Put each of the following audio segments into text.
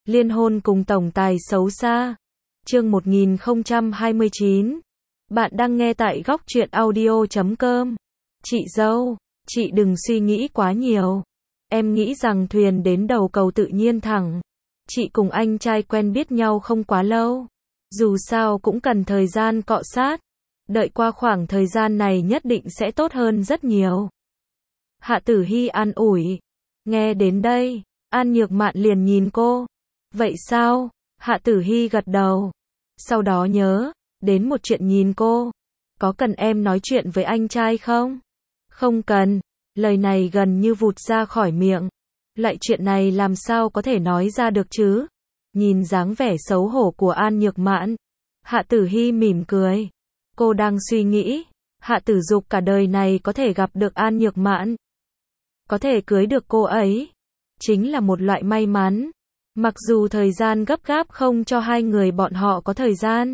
Liên hôn cùng tổng tài xấu xa. Chương 1029. Bạn đang nghe tại góc truyện audio.com. Chị dâu, chị đừng suy nghĩ quá nhiều. Em nghĩ rằng thuyền đến đầu cầu tự nhiên thẳng. Chị cùng anh trai quen biết nhau không quá lâu. Dù sao cũng cần thời gian cọ sát. Đợi qua khoảng thời gian này nhất định sẽ tốt hơn rất nhiều. Hạ Tử Hy an ủi. Nghe đến đây, An Nhược Mạn liền nhìn cô. Vậy sao? Hạ Tử Hy gật đầu. Sau đó nhớ đến một chuyện nhìn cô. Có cần em nói chuyện với anh trai không? Không cần. Lời này gần như vụt ra khỏi miệng. Lại chuyện này làm sao có thể nói ra được chứ? Nhìn dáng vẻ xấu hổ của An Nhược Mạn, Hạ Tử Hy mỉm cười. Cô đang suy nghĩ, Hạ Tử Dục cả đời này có thể gặp được An Nhược Mạn, có thể cưới được cô ấy, chính là một loại may mắn. Mặc dù thời gian gấp gáp không cho hai người bọn họ có thời gian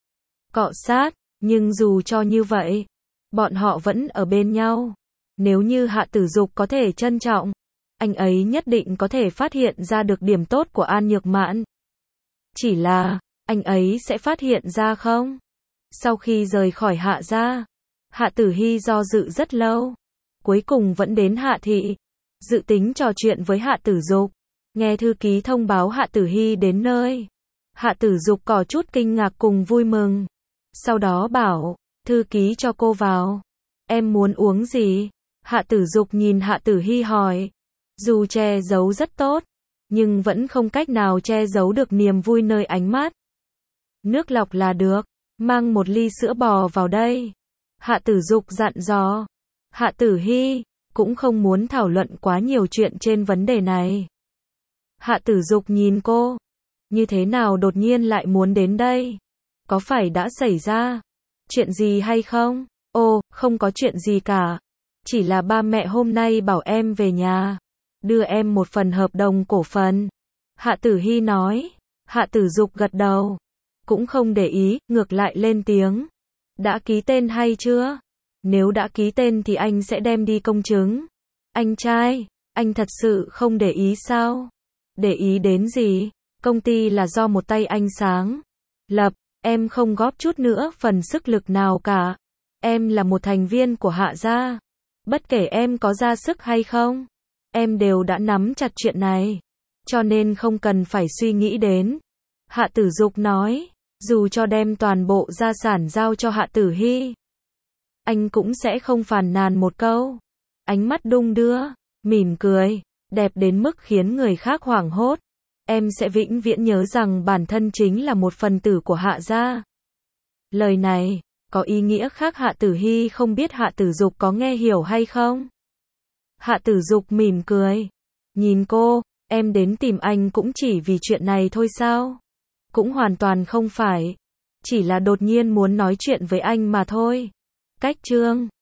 cọ sát, nhưng dù cho như vậy, bọn họ vẫn ở bên nhau. Nếu như Hạ Tử Dục có thể trân trọng, anh ấy nhất định có thể phát hiện ra được điểm tốt của An Nhược Mạn. Chỉ là, anh ấy sẽ phát hiện ra không? Sau khi rời khỏi Hạ gia, Hạ Tử Hy do dự rất lâu. Cuối cùng vẫn đến Hạ thị, dự tính trò chuyện với Hạ Tử Dục. Nghe thư ký thông báo Hạ Tử Hy đến nơi, Hạ Tử Dục có chút kinh ngạc cùng vui mừng. Sau đó bảo, thư ký cho cô vào. Em muốn uống gì? Hạ Tử Dục nhìn Hạ Tử Hy hỏi. Dù che giấu rất tốt, nhưng vẫn không cách nào che giấu được niềm vui nơi ánh mắt. Nước lọc là được, mang một ly sữa bò vào đây. Hạ Tử Dục dặn dò. Hạ Tử Hy cũng không muốn thảo luận quá nhiều chuyện trên vấn đề này. Hạ Tử Dục nhìn cô. Như thế nào đột nhiên lại muốn đến đây? Có phải đã xảy ra chuyện gì hay không? Ồ, không có chuyện gì cả. Chỉ là ba mẹ hôm nay bảo em về nhà, đưa em một phần hợp đồng cổ phần. Hạ Tử Hy nói. Hạ Tử Dục gật đầu. Cũng không để ý, ngược lại lên tiếng. Đã ký tên hay chưa? Nếu đã ký tên thì anh sẽ đem đi công chứng. Anh trai, anh thật sự không để ý sao? Để ý đến gì? Công ty là do một tay anh sáng lập, em không góp chút nữa phần sức lực nào cả. Em là một thành viên của Hạ gia. Bất kể em có ra sức hay không, em đều đã nắm chặt chuyện này. Cho nên không cần phải suy nghĩ đến. Hạ Tử Dục nói, dù cho đem toàn bộ gia sản giao cho Hạ Tử Hy, anh cũng sẽ không phàn nàn một câu. Ánh mắt đung đưa, mỉm cười, đẹp đến mức khiến người khác hoảng hốt. Em sẽ vĩnh viễn nhớ rằng bản thân chính là một phần tử của Hạ gia. Lời này có ý nghĩa khác Hạ Tử Hy không biết Hạ Tử Dục có nghe hiểu hay không. Hạ Tử Dục mỉm cười, nhìn cô, em đến tìm anh cũng chỉ vì chuyện này thôi sao? Cũng hoàn toàn không phải, chỉ là đột nhiên muốn nói chuyện với anh mà thôi. Cách chương